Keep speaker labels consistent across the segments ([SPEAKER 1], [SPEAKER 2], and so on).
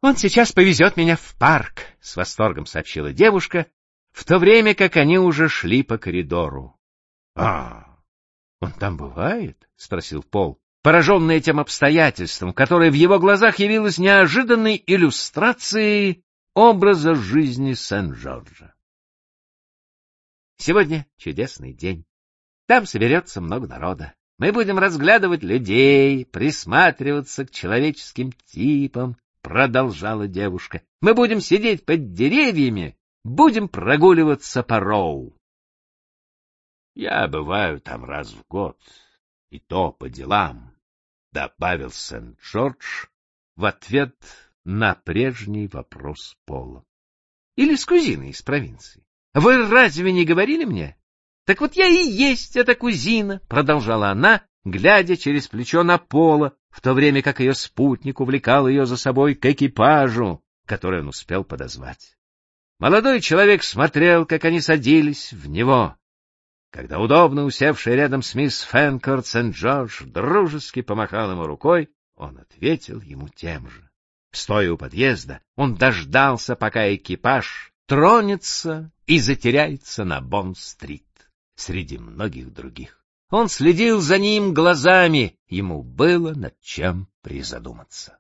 [SPEAKER 1] Он сейчас повезет меня в парк, — с восторгом сообщила девушка, в то время как они уже шли по коридору. — А, он там бывает? — спросил Пол, пораженный этим обстоятельством, которое в его глазах явилось неожиданной иллюстрацией образа жизни Сент-Джорджа. Сегодня чудесный день. Там соберется много народа. Мы будем разглядывать людей, присматриваться к человеческим типам, — продолжала девушка. Мы будем сидеть под деревьями, будем прогуливаться по Роу. Я бываю там раз в год, и то по делам, — добавил Сент-Джордж в ответ на прежний вопрос Пола. — Или с кузиной из провинции. Вы разве не говорили мне? Так вот я и есть эта кузина, — продолжала она, глядя через плечо на Пола, в то время как ее спутник увлекал ее за собой к экипажу, который он успел подозвать. Молодой человек смотрел, как они садились в него. Когда удобно усевший рядом с мисс Фенкорт Сент-Джордж дружески помахал ему рукой, он ответил ему тем же. Стоя у подъезда, он дождался, пока экипаж тронется и затеряется на Бонд-стрит среди многих других. Он следил за ним глазами, ему было над чем призадуматься.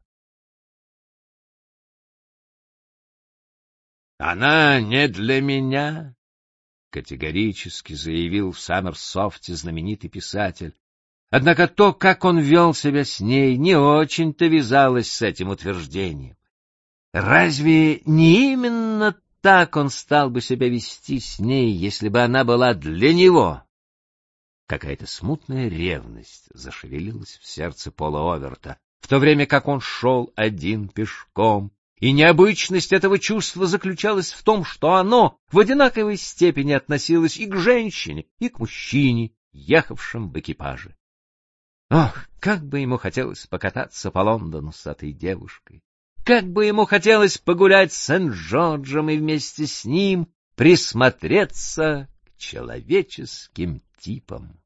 [SPEAKER 1] «Она не для меня», — категорически заявил в Саммерсофте знаменитый писатель. Однако то, как он вел себя с ней, не очень-то вязалось с этим утверждением. Разве не именно так он стал бы себя вести с ней, если бы она была для него? Какая-то смутная ревность зашевелилась в сердце Пола Оверта, в то время как он шел один пешком, и необычность этого чувства заключалась в том, что оно в одинаковой степени относилось и к женщине, и к мужчине, ехавшим в экипаже. Ох, как бы ему хотелось покататься по Лондону с этой девушкой! Как бы ему хотелось погулять с Сент-Джорджем и вместе с ним присмотреться к человеческим типам.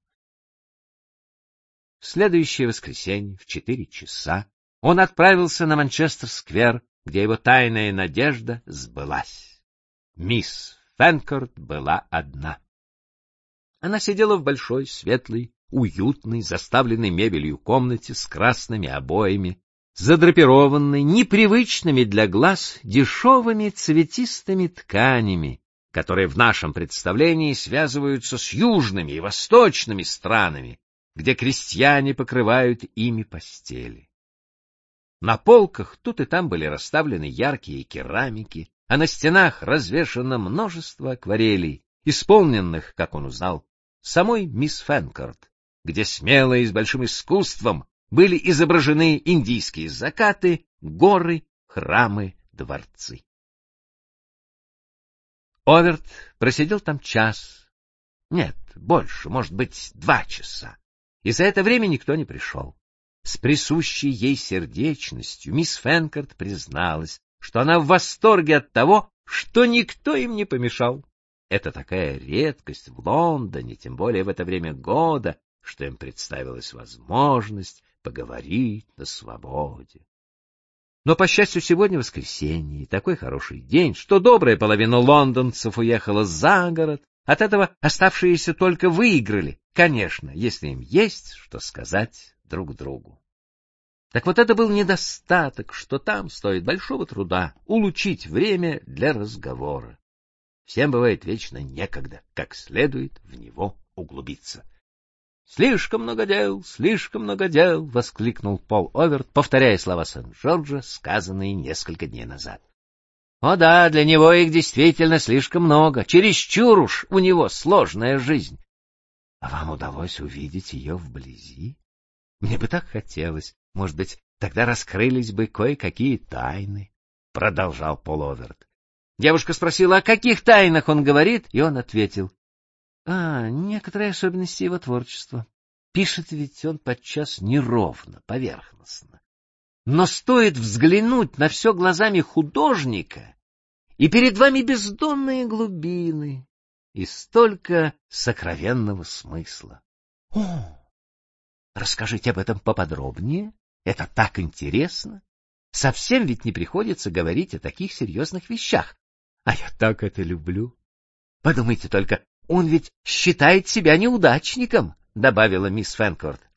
[SPEAKER 1] В следующее воскресенье в 4 часа он отправился на Манчестер-сквер, где его тайная надежда сбылась. Мисс Фенкорт была одна. Она сидела в большой, светлой, уютной, заставленной мебелью комнате с красными обоями, задрапированной непривычными для глаз дешевыми цветистыми тканями, которые в нашем представлении связываются с южными и восточными странами, где крестьяне покрывают ими постели. На полках тут и там были расставлены яркие керамики, а на стенах развешано множество акварелей, исполненных, как он узнал, самой мисс Фенкорт, где смело и с большим искусством были изображены индийские закаты, горы, храмы, дворцы. Оверт просидел там час, нет, больше, может быть, 2 часа, и за это время никто не пришел. С присущей ей сердечностью мисс Фенкорт призналась, что она в восторге от того, что никто им не помешал. Это такая редкость в Лондоне, тем более в это время года, что им представилась возможность поговорить на свободе. Но, по счастью, сегодня воскресенье, и такой хороший день, что добрая половина лондонцев уехала за город, от этого оставшиеся только выиграли, конечно, если им есть что сказать друг другу. Так вот это был недостаток, что там стоит большого труда улучшить время для разговора. Всем бывает вечно некогда, как следует в него углубиться. слишком много дел!» — воскликнул Пол Оверт, повторяя слова Сент-Джорджа, сказанные несколько дней назад. «О да, для него их действительно слишком много, чересчур уж у него сложная жизнь. А вам удалось увидеть ее вблизи? Мне бы так хотелось. Может быть, тогда раскрылись бы кое-какие тайны», — продолжал Пол Оверт. Девушка спросила, о каких тайнах он говорит, и он ответил: некоторые особенности его творчества. Пишет ведь он подчас неровно, поверхностно. Но стоит взглянуть на все глазами художника, и перед вами бездонные глубины и столько сокровенного смысла. Расскажите об этом поподробнее, это так интересно. Совсем ведь не приходится говорить о таких серьезных вещах. А я так это люблю. Подумайте только, он ведь считает себя неудачником, добавила мисс Фэнкорт.